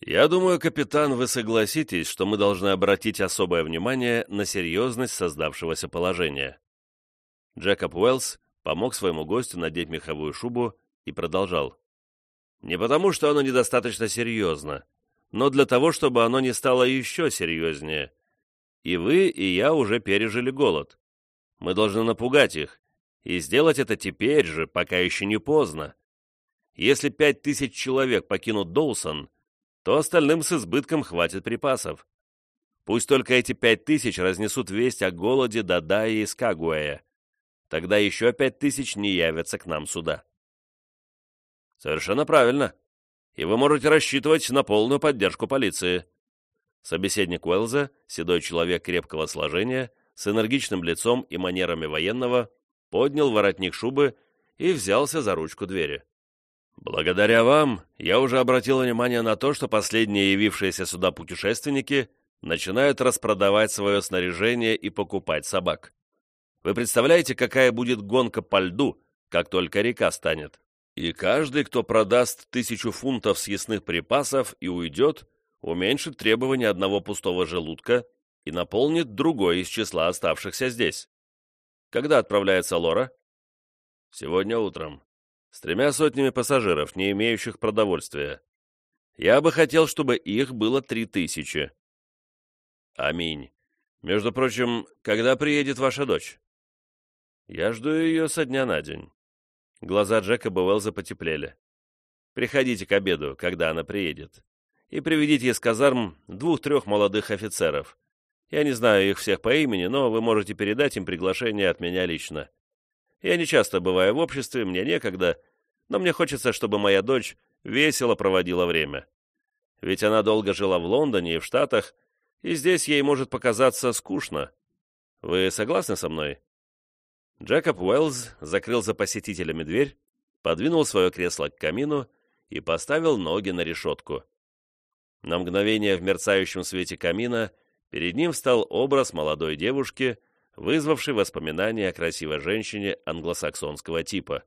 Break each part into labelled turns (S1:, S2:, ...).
S1: Я думаю, капитан, вы согласитесь, что мы должны обратить особое внимание на серьезность создавшегося положения. Джекоб Уэллс помог своему гостю надеть меховую шубу и продолжал. Не потому, что оно недостаточно серьезно, но для того, чтобы оно не стало еще серьезнее. И вы, и я уже пережили голод. Мы должны напугать их, и сделать это теперь же, пока еще не поздно. Если 5000 человек покинут Доусон, то остальным с избытком хватит припасов. Пусть только эти 5000 разнесут весть о голоде Дадаи и Скагуэя. Тогда еще 5000 не явятся к нам сюда. Совершенно правильно. И вы можете рассчитывать на полную поддержку полиции. Собеседник Уэллза, седой человек крепкого сложения, с энергичным лицом и манерами военного, поднял воротник шубы и взялся за ручку двери. «Благодаря вам я уже обратил внимание на то, что последние явившиеся сюда путешественники начинают распродавать свое снаряжение и покупать собак. Вы представляете, какая будет гонка по льду, как только река станет? И каждый, кто продаст 1000 фунтов съестных припасов и уйдет, уменьшит требования одного пустого желудка и наполнит другой из числа оставшихся здесь. Когда отправляется Лора? Сегодня утром. С 300 пассажиров, не имеющих продовольствия. Я бы хотел, чтобы их было 3000. Аминь. Между прочим, когда приедет ваша дочь? Я жду ее со дня на день. Глаза Джекоба Уэллза потеплели. Приходите к обеду, когда она приедет, и приведите из казарм 2-3 молодых офицеров. Я не знаю их всех по имени, но вы можете передать им приглашение от меня лично. Я не часто бываю в обществе, мне некогда, но мне хочется, чтобы моя дочь весело проводила время. Ведь она долго жила в Лондоне и в Штатах, и здесь ей может показаться скучно. Вы согласны со мной?» Джекоб Уэллс закрыл за посетителями дверь, подвинул свое кресло к камину и поставил ноги на решетку. На мгновение в мерцающем свете камина перед ним встал образ молодой девушки, вызвавший воспоминания о красивой женщине англосаксонского типа.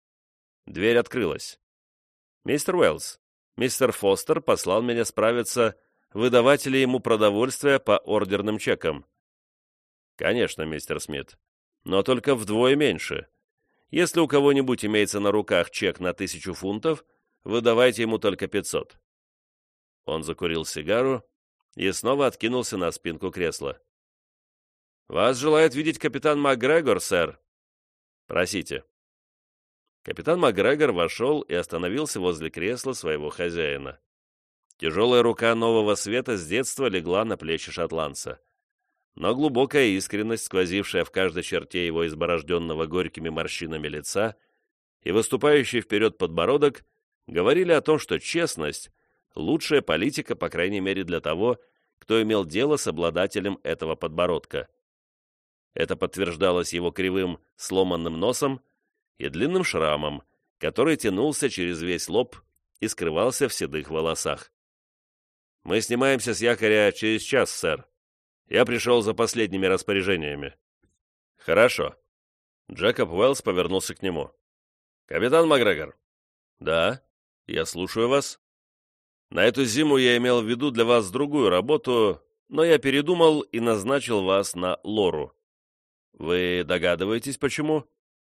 S1: Дверь открылась. «Мистер Уэллс, мистер Фостер послал меня справиться, выдавать ли ему продовольствие по ордерным чекам». «Конечно, мистер Смит, но только вдвое меньше. Если у кого-нибудь имеется на руках чек на 1000 фунтов, выдавайте ему только 500». Он закурил сигару и снова откинулся на спинку кресла. «Вас желает видеть капитан МакГрегор, сэр». «Просите». Капитан МакГрегор вошел и остановился возле кресла своего хозяина. Тяжелая рука нового света с детства легла на плечи шотландца. Но глубокая искренность, сквозившая в каждой черте его изборожденного горькими морщинами лица, и выступающий вперед подбородок, говорили о том, что честность — лучшая политика, по крайней мере для того, кто имел дело с обладателем этого подбородка. Это подтверждалось его кривым, сломанным носом и длинным шрамом, который тянулся через весь лоб и скрывался в седых волосах. «Мы снимаемся с якоря через час, сэр. Я пришел за последними распоряжениями». «Хорошо». Джекоб Уэллс повернулся к нему. «Капитан МакГрегор». «Да, я слушаю вас. На эту зиму я имел в виду для вас другую работу, но я передумал и назначил вас на Лору. Вы догадываетесь, почему?»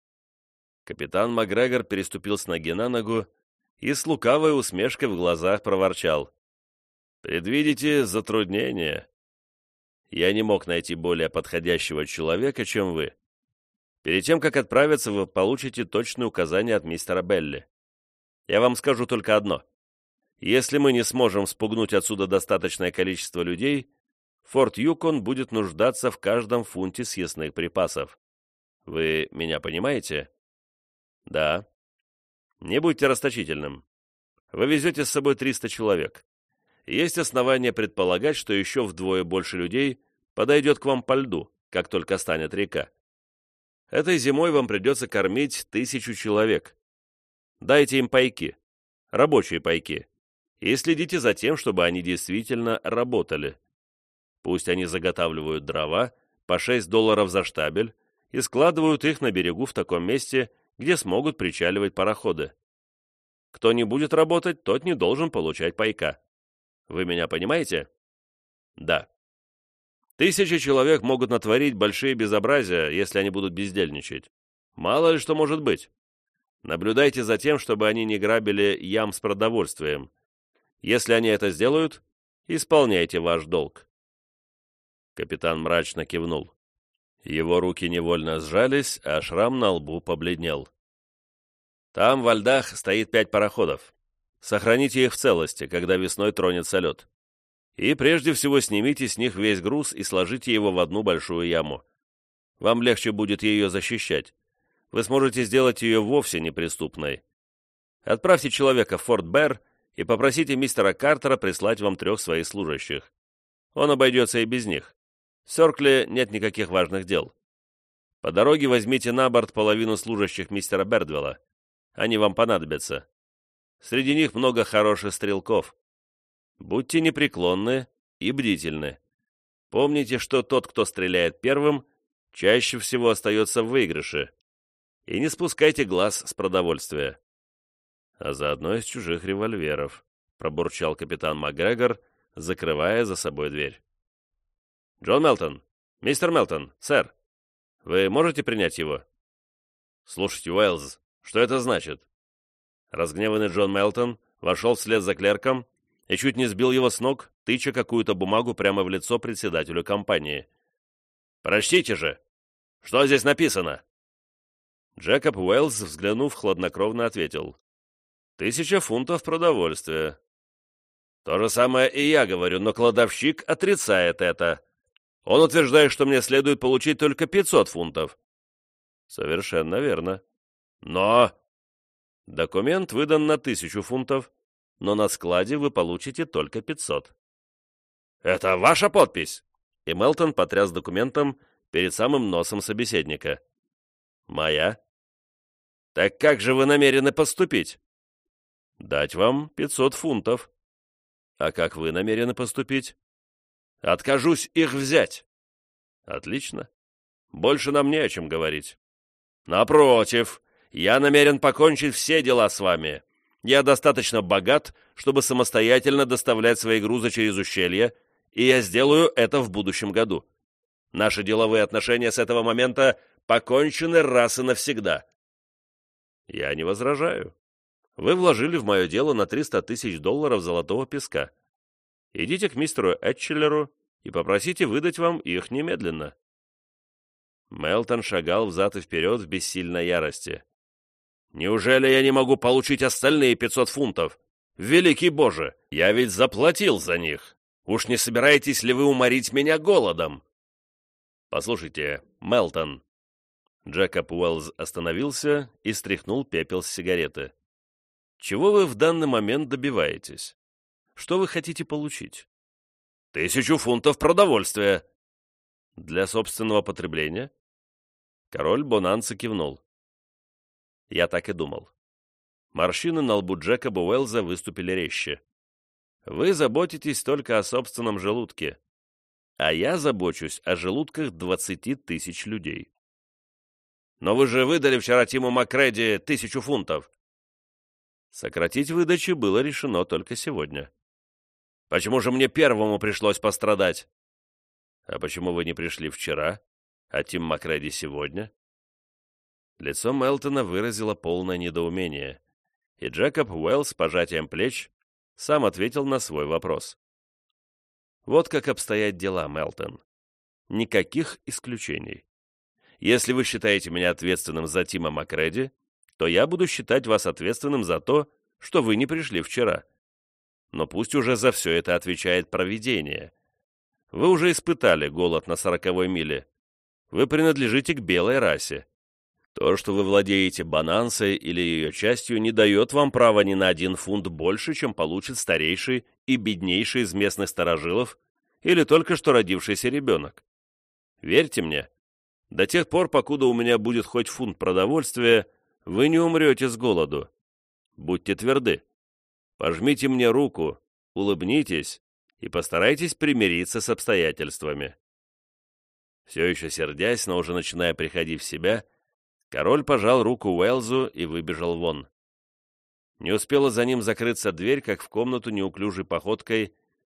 S1: Капитан МакГрегор переступил с ноги на ногу и с лукавой усмешкой в глазах проворчал. «Предвидите затруднения. Я не мог найти более подходящего человека, чем вы. Перед тем, как отправиться, вы получите точные указания от мистера Белли. Я вам скажу только одно. Если мы не сможем спугнуть отсюда достаточное количество людей, форт Юкон будет нуждаться в каждом фунте съестных припасов. Вы меня понимаете?» «Да». «Не будьте расточительным. Вы везете с собой 300 человек. Есть основания предполагать, что еще вдвое больше людей подойдет к вам по льду, как только станет река. Этой зимой вам придется кормить 1000 человек. Дайте им пайки, рабочие пайки, и следите за тем, чтобы они действительно работали. Пусть они заготавливают дрова по $6 за штабель и складывают их на берегу в таком месте, где смогут причаливать пароходы. Кто не будет работать, тот не должен получать пайка. Вы меня понимаете? Да. 1000 человек могут натворить большие безобразия, если они будут бездельничать. Мало ли что может быть. Наблюдайте за тем, чтобы они не грабили ям с продовольствием. Если они это сделают, исполняйте ваш долг. Капитан мрачно кивнул. Его руки невольно сжались, а шрам на лбу побледнел. Там во льдах стоит 5 пароходов. Сохраните их в целости, когда весной тронется лед. И прежде всего снимите с них весь груз и сложите его в одну большую яму. Вам легче будет ее защищать. Вы сможете сделать ее вовсе неприступной. Отправьте человека в Форт Бэр и попросите мистера Картера прислать вам 3 своих служащих. Он обойдется и без них. В Сёркле нет никаких важных дел. По дороге возьмите на борт половину служащих мистера Бердвелла. Они вам понадобятся. Среди них много хороших стрелков. Будьте непреклонны и бдительны. Помните, что тот, кто стреляет первым, чаще всего остается в выигрыше. И не спускайте глаз с продовольствия. А заодно из чужих револьверов, пробурчал капитан МакГрегор, закрывая за собой дверь. «Джон Мелтон! Мистер Мелтон! Сэр! Вы можете принять его?» «Слушайте, Уэллс, что это значит?» Разгневанный Джон Мелтон вошел вслед за клерком и чуть не сбил его с ног, тыча какую-то бумагу прямо в лицо председателю компании. «Прочтите же! Что здесь написано?» Джекоб Уэллс, взглянув, хладнокровно ответил. 1000 фунтов продовольствия. То же самое и я говорю, но кладовщик отрицает это. Он утверждает, что мне следует получить только 500 фунтов. Совершенно верно. Но... Документ выдан на 1000 фунтов, но на складе вы получите только 500. Это ваша подпись? И Мелтон потряс документом перед самым носом собеседника. Моя. Так как же вы намерены поступить? Дать вам 500 фунтов. А как вы намерены поступить? Откажусь их взять. Отлично. Больше нам не о чем говорить. Напротив, я намерен покончить все дела с вами. Я достаточно богат, чтобы самостоятельно доставлять свои грузы через ущелье, и я сделаю это в будущем году. Наши деловые отношения с этого момента покончены раз и навсегда. Я не возражаю. Вы вложили в мое дело на $300 000 золотого песка. Идите к мистеру Этчелеру и попросите выдать вам их немедленно. Мелтон шагал взад и вперед в бессильной ярости. «Неужели я не могу получить остальные 500 фунтов? Великий Боже, я ведь заплатил за них. Уж не собираетесь ли вы уморить меня голодом?» «Послушайте, Мелтон». Джекоб Уэллс остановился и стряхнул пепел с сигареты. «Чего вы в данный момент добиваетесь? Что вы хотите получить?» 1000 фунтов продовольствия. Для собственного потребления? Король Бонанza кивнул. Я так и думал. Морщины на лбу Джекоба Уэллза выступили резче. Вы заботитесь только о собственном желудке, а я забочусь о желудках 20 000 людей. Но вы же выдали вчера Тиму Маккреди 1000 фунтов. Сократить выдачи было решено только сегодня. Почему же мне первому пришлось пострадать? А почему вы не пришли вчера, а Тим Маккреди сегодня? Лицо Мелтона выразило полное недоумение, и Джекоб Уэллс с пожатием плеч сам ответил на свой вопрос. Вот как обстоят дела, Мелтон. Никаких исключений. Если вы считаете меня ответственным за Тима Маккреди, то я буду считать вас ответственным за то, что вы не пришли вчера. Но пусть уже за все это отвечает провидение. Вы уже испытали голод на 40-й миле. Вы принадлежите к белой расе. То, что вы владеете Бонансой или ее частью, не дает вам права ни на 1 фунт больше, чем получит старейший и беднейший из местных старожилов или только что родившийся ребенок. Верьте мне, до тех пор, покуда у меня будет хоть фунт продовольствия, вы не умрете с голоду. Будьте тверды. Пожмите мне руку, улыбнитесь и постарайтесь примириться с обстоятельствами. Все еще сердясь, но уже начиная приходить в себя, король пожал руку Уэллзу и выбежал вон. Не успела за ним закрыться дверь, как в комнату неуклюжей походкой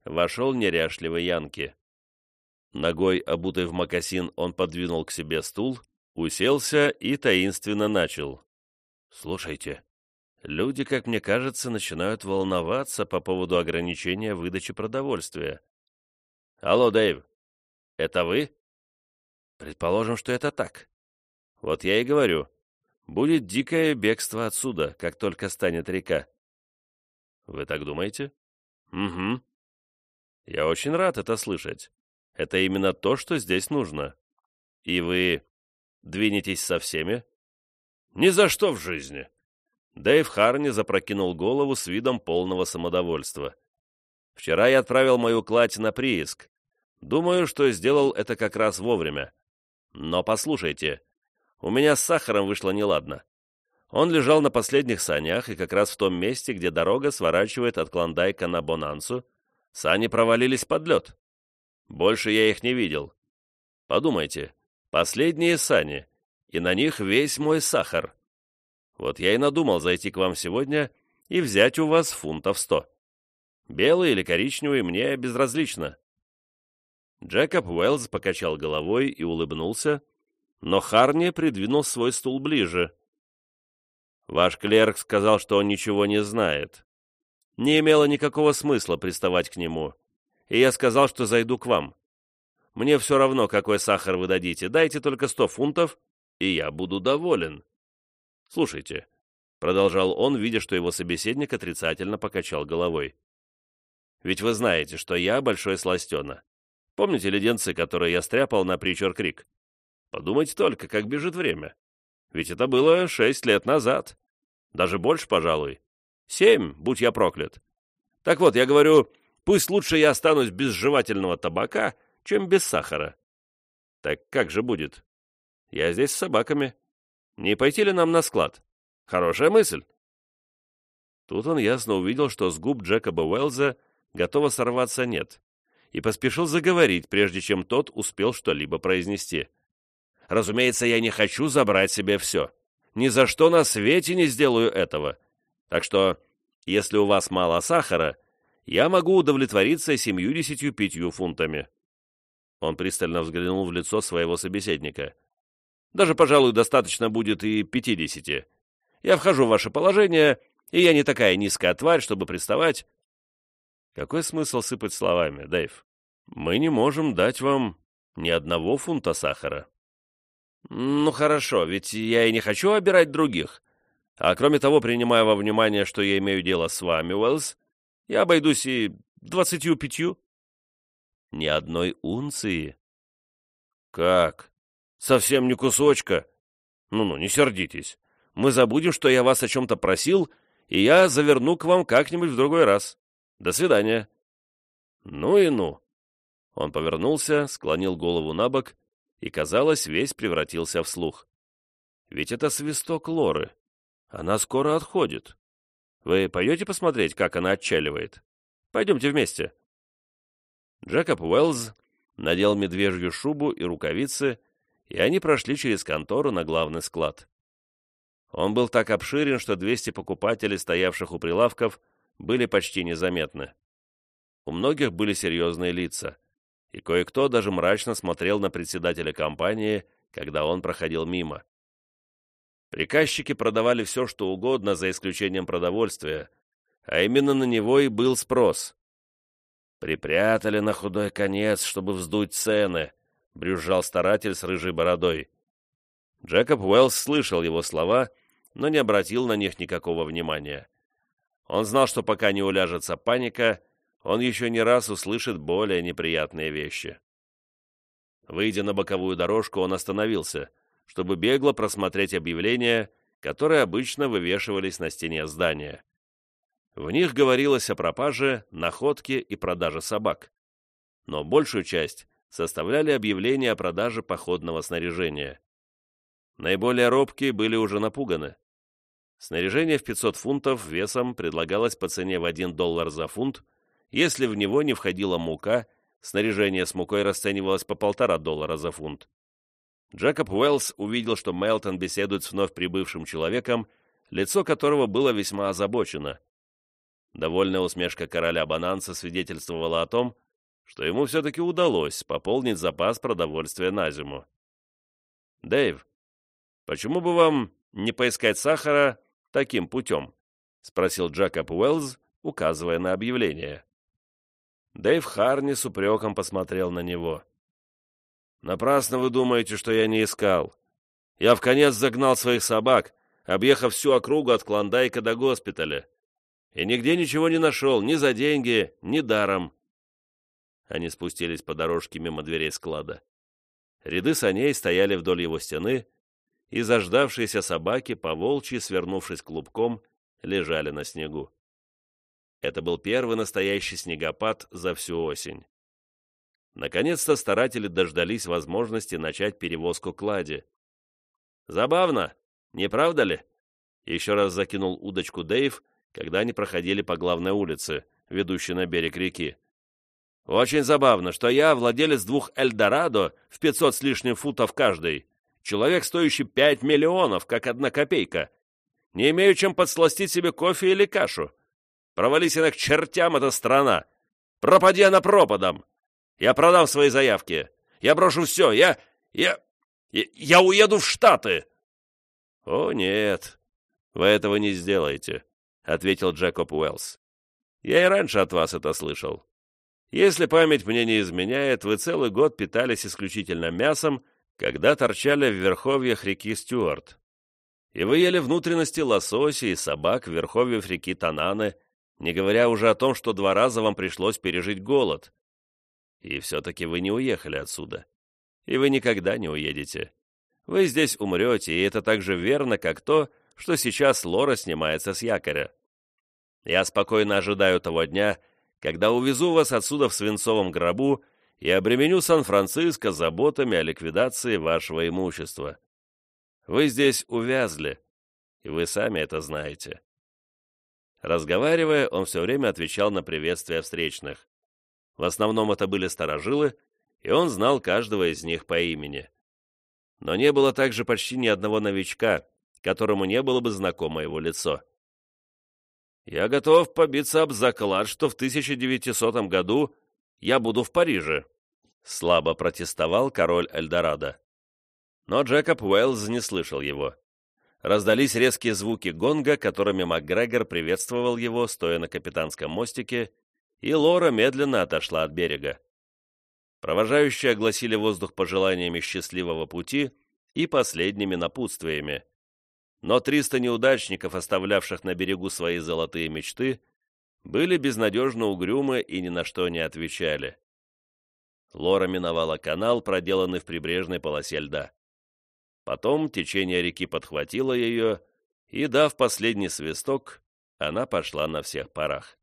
S1: вошел неряшливый Янки. Ногой, обутой в мокасин, он подвинул к себе стул, уселся и таинственно начал. «Слушайте, люди, как мне кажется, начинают волноваться по поводу ограничения выдачи продовольствия». «Алло, Дэйв, это вы?» «Предположим, что это так. Вот я и говорю, будет дикое бегство отсюда, как только станет река». «Вы так думаете?» «Угу. Я очень рад это слышать. Это именно то, что здесь нужно. И вы двинетесь со всеми?» «Ни за что в жизни!» Дэйв Харни запрокинул голову с видом полного самодовольства. «Вчера я отправил мою кладь на прииск. Думаю, что сделал это как раз вовремя. Но послушайте, у меня с сахаром вышло неладно. Он лежал на последних санях, и как раз в том месте, где дорога сворачивает от Клондайка на Бонансу, сани провалились под лед. Больше я их не видел. Подумайте, последние сани, и на них весь мой сахар. Вот я и надумал зайти к вам сегодня и взять у вас фунтов 100. Белый или коричневый мне безразлично». Джекоб Уэллс покачал головой и улыбнулся, но Харни придвинул свой стул ближе. «Ваш клерк сказал, что он ничего не знает. Не имело никакого смысла приставать к нему, и я сказал, что зайду к вам. Мне все равно, какой сахар вы дадите, дайте только 100 фунтов, и я буду доволен. Слушайте», — продолжал он, видя, что его собеседник отрицательно покачал головой, «ведь вы знаете, что я большой сластена. Помните леденцы, которые я стряпал на Причер-Крик? Подумайте только, как бежит время. Ведь это было 6 лет назад. Даже больше, пожалуй. 7, будь я проклят. Так вот, я говорю, пусть лучше я останусь без жевательного табака, чем без сахара. Так как же будет? Я здесь с собаками. Не пойти ли нам на склад? Хорошая мысль». Тут он ясно увидел, что с губ Джекоба Уэллза готово сорваться «нет», и поспешил заговорить, прежде чем тот успел что-либо произнести. «Разумеется, я не хочу забрать себе все. Ни за что на свете не сделаю этого. Так что, если у вас мало сахара, я могу удовлетвориться 75 фунтами». Он пристально взглянул в лицо своего собеседника. «Даже, пожалуй, достаточно будет и 50. Я вхожу в ваше положение, и я не такая низкая тварь, чтобы приставать». «Какой смысл сыпать словами, Дэйв? Мы не можем дать вам ни одного фунта сахара». «Ну хорошо, ведь я и не хочу обирать других. А кроме того, принимая во внимание, что я имею дело с вами, Уэллс, я обойдусь и 25. «Ни одной унции». «Как? Совсем не кусочка? Ну-ну, не сердитесь. Мы забудем, что я вас о чем-то просил, и я заверну к вам как-нибудь в другой раз. До свидания». «Ну и ну». Он повернулся, склонил голову на бок и, казалось, весь превратился в слух. «Ведь это свисток Лоры. Она скоро отходит. Вы пойдете посмотреть, как она отчаливает? Пойдемте вместе». Джекоб Уэллс надел медвежью шубу и рукавицы, и они прошли через контору на главный склад. Он был так обширен, что 200 покупателей, стоявших у прилавков, были почти незаметны. У многих были серьезные лица, и кое-кто даже мрачно смотрел на председателя компании, когда он проходил мимо. Приказчики продавали все, что угодно, за исключением продовольствия, а именно на него и был спрос. «Припрятали на худой конец, чтобы вздуть цены», — брюзжал старатель с рыжей бородой. Джекоб Уэллс слышал его слова, но не обратил на них никакого внимания. Он знал, что пока не уляжется паника, он еще не раз услышит более неприятные вещи. Выйдя на боковую дорожку, он остановился, чтобы бегло просмотреть объявления, которые обычно вывешивались на стене здания. В них говорилось о пропаже, находке и продаже собак. Но большую часть составляли объявления о продаже походного снаряжения. Наиболее робкие были уже напуганы. Снаряжение в 500 фунтов весом предлагалось по цене в $1 за фунт. Если в него не входила мука, снаряжение с мукой расценивалось по $1,5 за фунт. Джекоб Уэллс увидел, что Мелтон беседует с вновь прибывшим человеком, лицо которого было весьма озабочено. Довольная усмешка короля Бананца свидетельствовала о том, что ему все-таки удалось пополнить запас продовольствия на зиму. «Дэйв, почему бы вам не поискать сахара таким путем?» — спросил Джекоб Уэллс, указывая на объявление. Дэйв Харни с упреком посмотрел на него. «Напрасно вы думаете, что я не искал. Я вконец загнал своих собак, объехав всю округу от Клондайка до госпиталя, и нигде ничего не нашел, ни за деньги, ни даром». Они спустились по дорожке мимо дверей склада. Ряды саней стояли вдоль его стены, и заждавшиеся собаки, поволчьи, свернувшись клубком, лежали на снегу. Это был первый настоящий снегопад за всю осень. Наконец-то старатели дождались возможности начать перевозку клади. «Забавно, не правда ли?» Еще раз закинул удочку Дэйв, когда они проходили по главной улице, ведущей на берег реки. «Очень забавно, что я владелец 2 Эльдорадо в 500 с лишним футов каждый, человек, стоящий 5 миллионов, как 1 копейка. Не имею чем подсластить себе кофе или кашу. Провались она к чертям, эта страна. Пропади она пропадом. Я продам свои заявки. Я брошу все. Я уеду в Штаты». «О, нет, вы этого не сделаете», — ответил Джекоб Уэллс. «Я и раньше от вас это слышал. Если память мне не изменяет, вы целый год питались исключительно мясом, когда торчали в верховьях реки Стюарт. И вы ели внутренности лосося и собак в верховьях реки Тананы, не говоря уже о том, что 2 раза вам пришлось пережить голод. И все-таки вы не уехали отсюда. И вы никогда не уедете. Вы здесь умрете, и это так же верно, как то, что сейчас Лора снимается с якоря. Я спокойно ожидаю того дня, когда увезу вас отсюда в свинцовом гробу и обременю Сан-Франциско заботами о ликвидации вашего имущества. Вы здесь увязли, и вы сами это знаете». Разговаривая, он все время отвечал на приветствия встречных. В основном это были старожилы, и он знал каждого из них по имени. Но не было также почти ни одного новичка, которому не было бы знакомо его лицо. «Я готов побиться об заклад, что в 1900 году я буду в Париже», — слабо протестовал король Эльдорадо. Но Джекоб Уэллс не слышал его. Раздались резкие звуки гонга, которыми МакГрегор приветствовал его, стоя на капитанском мостике, и Лора медленно отошла от берега. Провожающие огласили воздух пожеланиями счастливого пути и последними напутствиями. Но 300 неудачников, оставлявших на берегу свои золотые мечты, были безнадежно угрюмы и ни на что не отвечали. Лора миновала канал, проделанный в прибрежной полосе льда. Потом течение реки подхватило ее, и, дав последний свисток, она пошла на всех парах.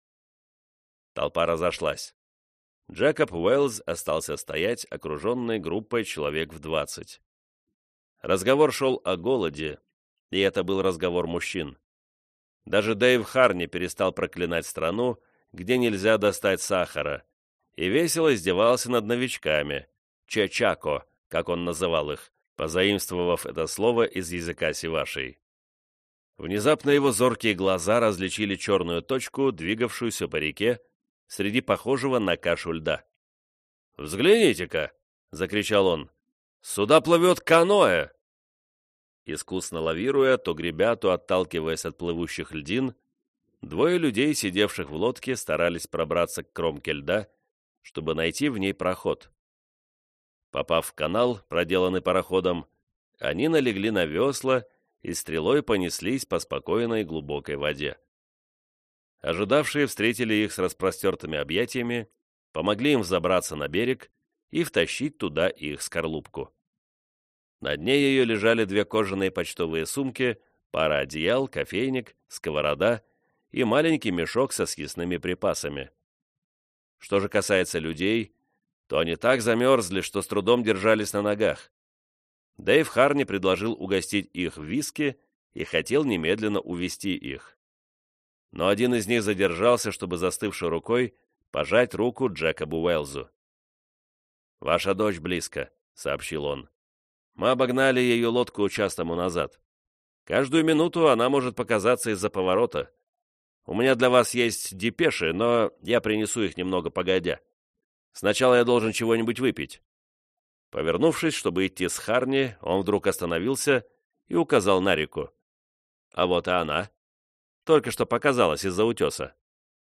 S1: Толпа разошлась. Джекоб Уэллс остался стоять, окруженный группой человек в 20. Разговор шел о голоде, и это был разговор мужчин. Даже Дэйв Харни перестал проклинать страну, где нельзя достать сахара, и весело издевался над новичками, чечако, как он называл их, позаимствовав это слово из языка сивашей. Внезапно его зоркие глаза различили черную точку, двигавшуюся по реке, среди похожего на кашу льда. «Взгляните-ка!» — закричал он. «Сюда плывет каноэ!» Искусно лавируя, то гребя, то отталкиваясь от плывущих льдин, 2 людей, сидевших в лодке, старались пробраться к кромке льда, чтобы найти в ней проход. Попав в канал, проделанный пароходом, они налегли на весла и стрелой понеслись по спокойной глубокой воде. Ожидавшие встретили их с распростертыми объятиями, помогли им взобраться на берег и втащить туда их скорлупку. На дне ее лежали 2 кожаные почтовые сумки, пара одеял, кофейник, сковорода и маленький мешок со съестными припасами. Что же касается людей, то они так замерзли, что с трудом держались на ногах. Дэйв Харни предложил угостить их виски и хотел немедленно увести их. Но один из них задержался, чтобы застывшей рукой пожать руку Джекобу Уэллсу. «Ваша дочь близко», — сообщил он. «Мы обогнали ее лодку час тому назад. Каждую минуту она может показаться из-за поворота. У меня для вас есть депеши, но я принесу их немного погодя. Сначала я должен чего-нибудь выпить». Повернувшись, чтобы идти с Харни, он вдруг остановился и указал на реку. А вот и она. Только что показалась из-за утеса.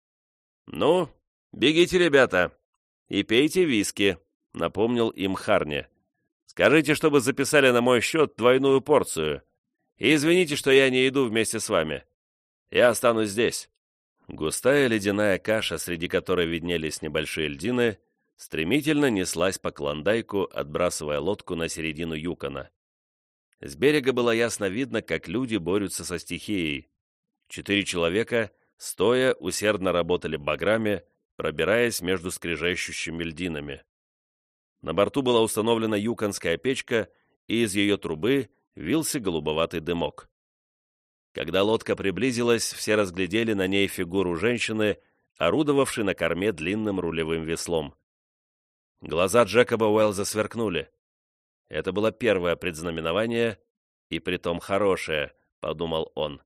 S1: «Ну, бегите, ребята, и пейте виски», — напомнил им Харни. «Скажите, чтобы записали на мой счет двойную порцию. И извините, что я не иду вместе с вами. Я останусь здесь». Густая ледяная каша, среди которой виднелись небольшие льдины, стремительно неслась по Клондайку, отбрасывая лодку на середину Юкона. С берега было ясно видно, как люди борются со стихией. 4 человека, стоя, усердно работали баграми, пробираясь между скрежещущими льдинами. На борту была установлена юконская печка, и из ее трубы вился голубоватый дымок. Когда лодка приблизилась, все разглядели на ней фигуру женщины, орудовавшей на корме длинным рулевым веслом. Глаза Джекоба Уэллза сверкнули. Это было первое предзнаменование, и притом хорошее, подумал он.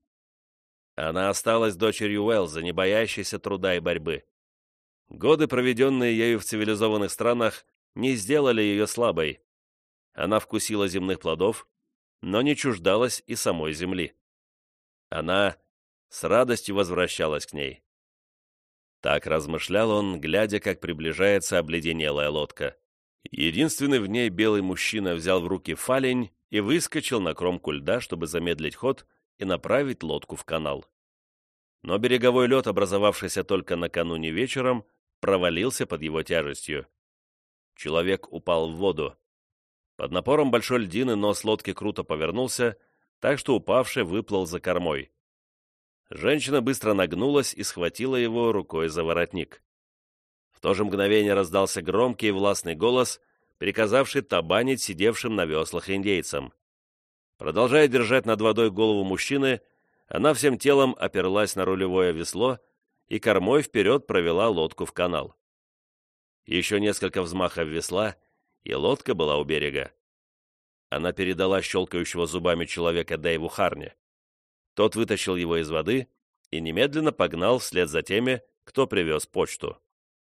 S1: Она осталась дочерью Уэллза, не боящейся труда и борьбы. Годы, проведенные ею в цивилизованных странах, не сделали ее слабой. Она вкусила земных плодов, но не чуждалась и самой земли. Она с радостью возвращалась к ней. Так размышлял он, глядя, как приближается обледенелая лодка. Единственный в ней белый мужчина взял в руки фалень и выскочил на кромку льда, чтобы замедлить ход и направить лодку в канал. Но береговой лед, образовавшийся только накануне вечером, провалился под его тяжестью. Человек упал в воду. Под напором большой льдины нос лодки круто повернулся, так что упавший выплыл за кормой. Женщина быстро нагнулась и схватила его рукой за воротник. В то же мгновение раздался громкий и властный голос, приказавший табанить сидевшим на веслах индейцам. Продолжая держать над водой голову мужчины, она всем телом оперлась на рулевое весло и кормой вперед провела лодку в канал. Еще несколько взмахов весла, и лодка была у берега. Она передала щелкающего зубами человека Дэйву Харни. Тот вытащил его из воды и немедленно погнал вслед за теми, кто привез почту.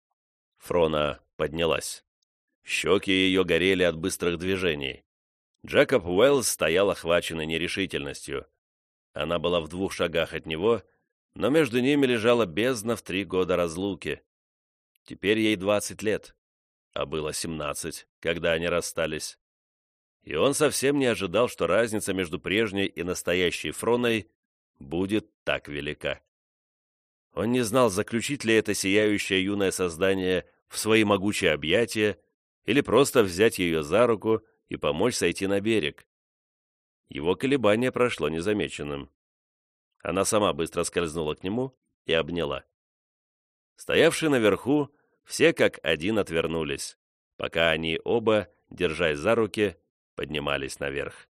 S1: Фрона поднялась. Щеки ее горели от быстрых движений. Джекоб Уэллс стоял охваченный нерешительностью. Она была в 2 шагах от него, но между ними лежала бездна в 3 года разлуки. Теперь ей 20 лет, а было 17, когда они расстались. И он совсем не ожидал, что разница между прежней и настоящей Фроной будет так велика. Он не знал, заключить ли это сияющее юное создание в свои могучие объятия или просто взять ее за руку и помочь сойти на берег. Его колебание прошло незамеченным. Она сама быстро скользнула к нему и обняла. Стоявшие наверху, все как один отвернулись, пока они оба, держась за руки, поднимались наверх.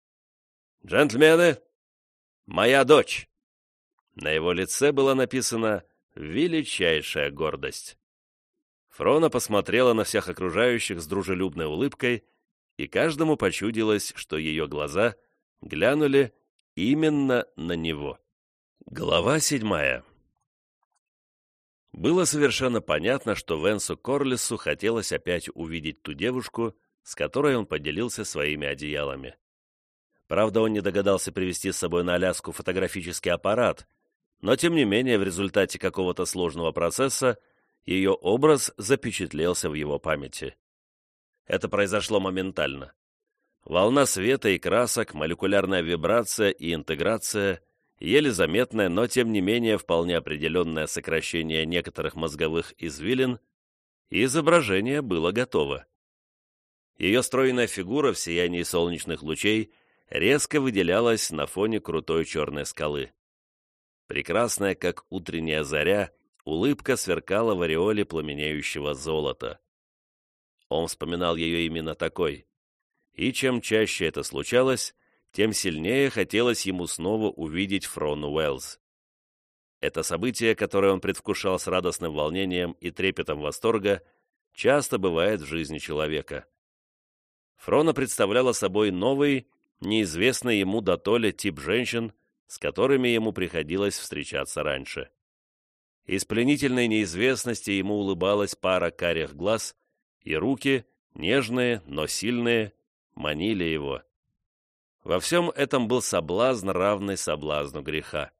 S1: «Джентльмены, моя дочь!» На его лице была написана величайшая гордость. Фрона посмотрела на всех окружающих с дружелюбной улыбкой, и каждому почудилось, что ее глаза глянули именно на него. Глава 7. Было совершенно понятно, что Венсу Корлиссу хотелось опять увидеть ту девушку, с которой он поделился своими одеялами. Правда, он не догадался привезти с собой на Аляску фотографический аппарат, но тем не менее в результате какого-то сложного процесса ее образ запечатлелся в его памяти. Это произошло моментально. Волна света и красок, молекулярная вибрация и интеграция, еле заметное, но тем не менее вполне определенное сокращение некоторых мозговых извилин, и изображение было готово. Ее стройная фигура в сиянии солнечных лучей резко выделялась на фоне крутой черной скалы. Прекрасная, как утренняя заря, улыбка сверкала в ореоле пламенеющего золота. Он вспоминал ее именно такой, и чем чаще это случалось, тем сильнее хотелось ему снова увидеть Фрону Уэллс. Это событие, которое он предвкушал с радостным волнением и трепетом восторга, часто бывает в жизни человека. Фрона представляла собой новый, неизвестный ему дотоле тип женщин, с которыми ему приходилось встречаться раньше. Из пленительной неизвестности ему улыбалась пара карих глаз, и руки, нежные, но сильные, манили его. Во всем этом был соблазн, равный соблазну греха.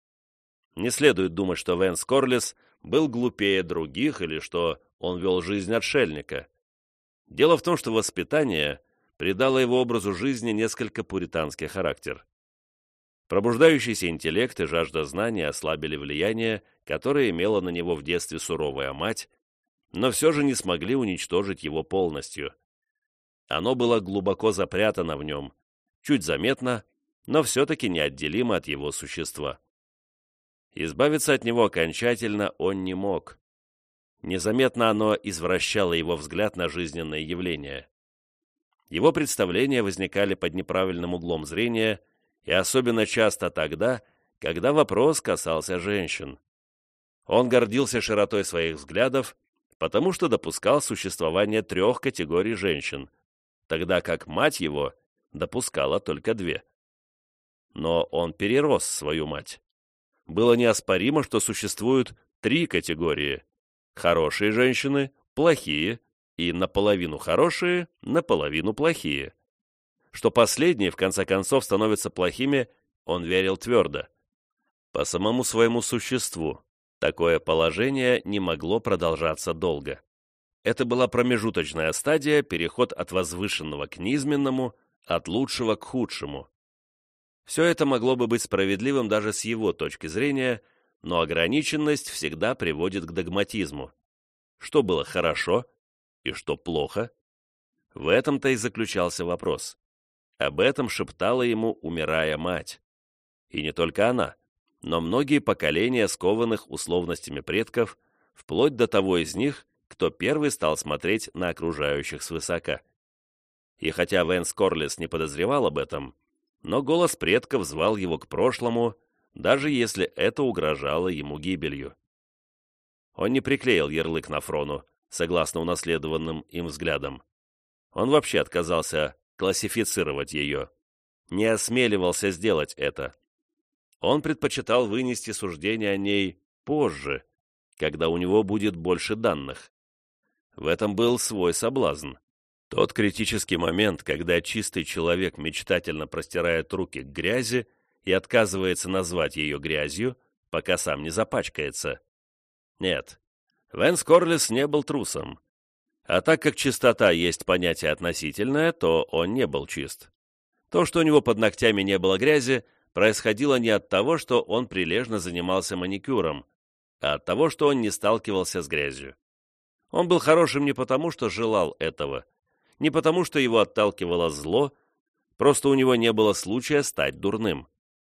S1: Не следует думать, что Вэнс Корлис был глупее других или что он вел жизнь отшельника. Дело в том, что воспитание придало его образу жизни несколько пуританский характер. Пробуждающийся интеллект и жажда знаний ослабили влияние, которое имела на него в детстве суровая мать, но все же не смогли уничтожить его полностью. Оно было глубоко запрятано в нем, чуть заметно, но все-таки неотделимо от его существа. Избавиться от него окончательно он не мог. Незаметно оно извращало его взгляд на жизненные явления. Его представления возникали под неправильным углом зрения, и особенно часто тогда, когда вопрос касался женщин. Он гордился широтой своих взглядов, потому что допускал существование 3 категорий женщин, тогда как мать его допускала только 2. Но он перерос свою мать. Было неоспоримо, что существуют 3 категории: хорошие женщины, плохие и наполовину хорошие, наполовину плохие. Что последние, в конце концов, становятся плохими, он верил твердо. По самому своему существу такое положение не могло продолжаться долго. Это была промежуточная стадия, переход от возвышенного к низменному, от лучшего к худшему. Все это могло бы быть справедливым даже с его точки зрения, но ограниченность всегда приводит к догматизму. Что было хорошо и что плохо? В этом-то и заключался вопрос. Об этом шептала ему, умирая, мать. И не только она, но многие поколения скованных условностями предков, вплоть до того из них, кто первый стал смотреть на окружающих свысока. И хотя Вэнс Корлис не подозревал об этом, но голос предков звал его к прошлому, даже если это угрожало ему гибелью. Он не приклеил ярлык на Фрону, согласно унаследованным им взглядам. Он вообще отказался классифицировать ее, не осмеливался сделать это. Он предпочитал вынести суждение о ней позже, когда у него будет больше данных. В этом был свой соблазн. Тот критический момент, когда чистый человек мечтательно простирает руки к грязи и отказывается назвать ее грязью, пока сам не запачкается. Нет, Вэнс Корлис не был трусом. А так как чистота есть понятие относительное, то он не был чист. То, что у него под ногтями не было грязи, происходило не от того, что он прилежно занимался маникюром, а от того, что он не сталкивался с грязью. Он был хорошим не потому, что желал этого, не потому, что его отталкивало зло, просто у него не было случая стать дурным.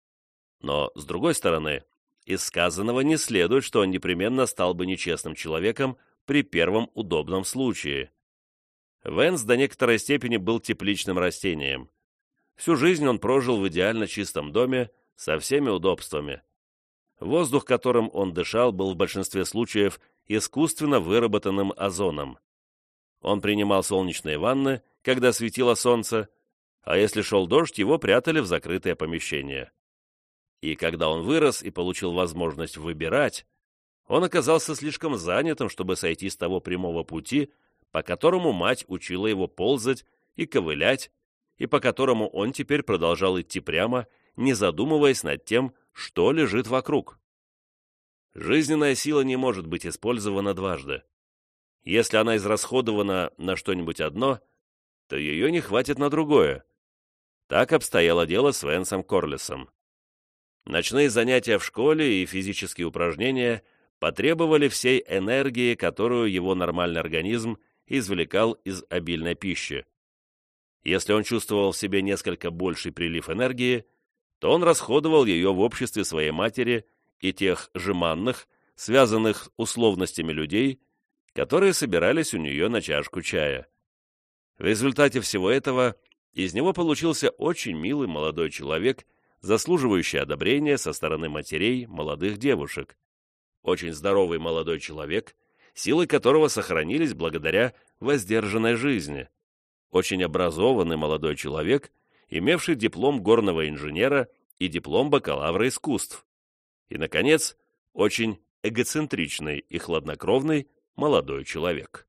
S1: Но, с другой стороны, из сказанного не следует, что он непременно стал бы нечестным человеком при первом удобном случае. Вэнс до некоторой степени был тепличным растением. Всю жизнь он прожил в идеально чистом доме со всеми удобствами. Воздух, которым он дышал, был в большинстве случаев искусственно выработанным озоном. Он принимал солнечные ванны, когда светило солнце, а если шел дождь, его прятали в закрытое помещение. И когда он вырос и получил возможность выбирать, он оказался слишком занятым, чтобы сойти с того прямого пути, по которому мать учила его ползать и ковылять, и по которому он теперь продолжал идти прямо, не задумываясь над тем, что лежит вокруг. Жизненная сила не может быть использована дважды. Если она израсходована на что-нибудь одно, то ее не хватит на другое. Так обстояло дело с Вэнсом Корлисом. Ночные занятия в школе и физические упражнения потребовали всей энергии, которую его нормальный организм извлекал из обильной пищи. Если он чувствовал в себе несколько больший прилив энергии, то он расходовал ее в обществе своей матери и тех жеманных, связанных условностями людей, которые собирались у нее на чашку чая. В результате всего этого из него получился очень милый молодой человек, заслуживающий одобрения со стороны матерей молодых девушек. Очень здоровый молодой человек, силы которого сохранились благодаря воздержанной жизни. Очень образованный молодой человек, имевший диплом горного инженера и диплом бакалавра искусств. И, наконец, очень эгоцентричный и хладнокровный молодой человек.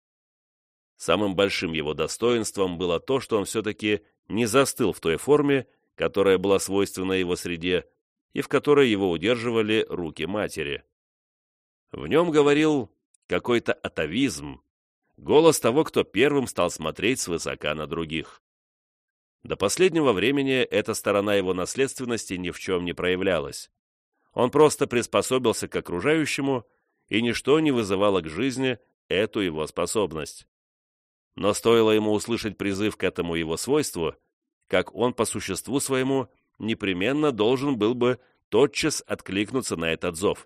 S1: Самым большим его достоинством было то, что он все-таки не застыл в той форме, которая была свойственна его среде и в которой его удерживали руки матери. В нем говорил какой-то атавизм, голос того, кто первым стал смотреть свысока на других. До последнего времени эта сторона его наследственности ни в чем не проявлялась. Он просто приспособился к окружающему, и ничто не вызывало к жизни эту его способность. Но стоило ему услышать призыв к этому его свойству, как он по существу своему непременно должен был бы тотчас откликнуться на этот зов.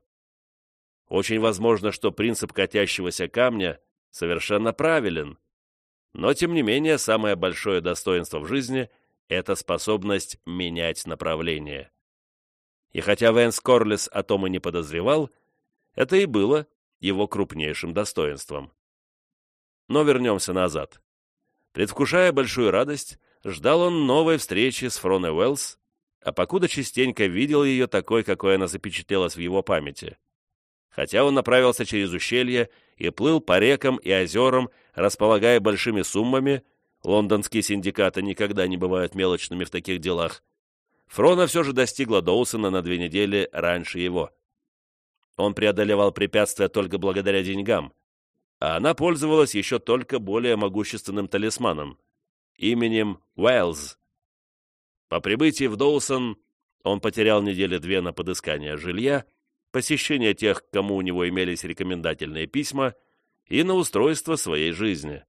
S1: Очень возможно, что принцип катящегося камня совершенно правилен, но, тем не менее, самое большое достоинство в жизни – это способность менять направление. И хотя Вэнс Корлис о том и не подозревал, это и было его крупнейшим достоинством. Но вернемся назад. Предвкушая большую радость, ждал он новой встречи с Фроной Уэллс, а покуда частенько видел ее такой, какой она запечатлелась в его памяти. Хотя он направился через ущелье и плыл по рекам и озерам, располагая большими суммами, лондонские синдикаты никогда не бывают мелочными в таких делах, Фрона все же достигла Доусона на 2 недели раньше его. Он преодолевал препятствия только благодаря деньгам, а она пользовалась еще только более могущественным талисманом – именем Уэллс. По прибытии в Доусон он потерял 2 недели на подыскание жилья, посещение тех, к кому у него имелись рекомендательные письма, и на устройство своей жизни.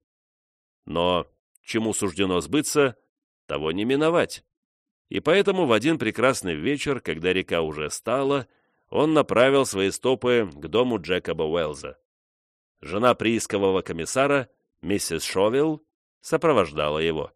S1: Но чему суждено сбыться, того не миновать. И поэтому в один прекрасный вечер, когда река уже стала, он направил свои стопы к дому Джекоба Уэллза. Жена приискового комиссара, миссис Шовилл, сопровождала его.